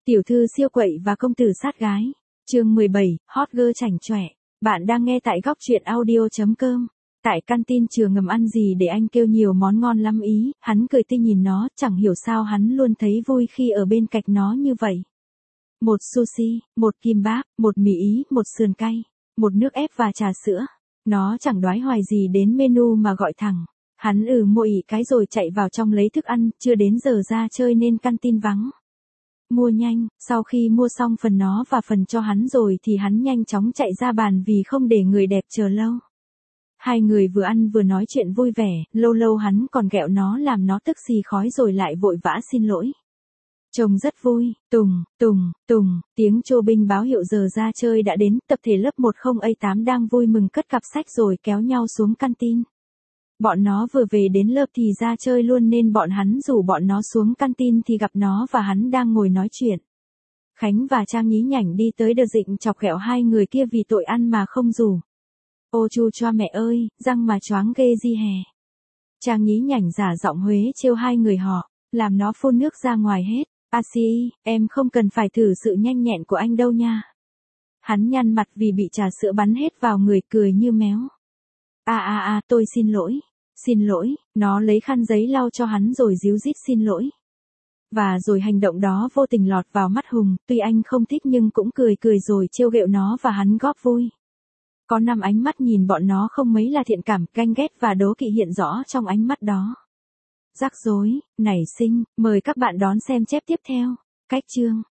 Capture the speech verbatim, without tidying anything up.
Tiểu thư siêu quậy và công tử sát gái. Chương mười bảy, hot girl chảnh chọe. Bạn đang nghe tại góc truyện audio chấm com. Tại canteen trường ngầm ăn gì để anh kêu nhiều món ngon lắm ý, hắn cười tươi nhìn nó, chẳng hiểu sao hắn luôn thấy vui khi ở bên cạnh nó như vậy. Một sushi, một kimbap, một mì ý, một sườn cay, một nước ép và trà sữa. Nó chẳng đoái hoài gì đến menu mà gọi thẳng. Hắn ừ môi ỉ cái rồi chạy vào trong lấy thức ăn, chưa đến giờ ra chơi nên canteen vắng. Mua nhanh, sau khi mua xong phần nó và phần cho hắn rồi thì hắn nhanh chóng chạy ra bàn vì không để người đẹp chờ lâu. Hai người vừa ăn vừa nói chuyện vui vẻ, lâu lâu hắn còn ghẹo nó làm nó tức xì khói rồi lại vội vã xin lỗi. Trông rất vui, tùng, tùng, tùng, tiếng chô binh báo hiệu giờ ra chơi đã đến, tập thể lớp một không A tám đang vui mừng cất cặp sách rồi kéo nhau xuống canteen. Bọn nó vừa về đến lớp thì ra chơi luôn nên bọn hắn rủ bọn nó xuống canteen thì gặp nó và hắn đang ngồi nói chuyện. Khánh và Trang nhí nhảnh đi tới đờ dịnh chọc ghẹo hai người kia vì tội ăn mà không rủ. Ô chu choa mẹ ơi, răng mà choáng ghê di hè. Trang nhí nhảnh giả giọng Huế trêu hai người họ, làm nó phun nước ra ngoài hết. A si, em không cần phải thử sự nhanh nhẹn của anh đâu nha. Hắn nhăn mặt vì bị trà sữa bắn hết vào người, cười như méo. À à à, tôi xin lỗi. Xin lỗi, nó lấy khăn giấy lau cho hắn rồi díu dít xin lỗi. Và rồi hành động đó vô tình lọt vào mắt Hùng, tuy anh không thích nhưng cũng cười cười rồi trêu ghẹo nó và hắn góp vui. Có năm ánh mắt nhìn bọn nó không mấy là thiện cảm, ganh ghét và đố kỵ hiện rõ trong ánh mắt đó. Rắc rối, nảy sinh, mời các bạn đón xem chép tiếp theo. Cách chương.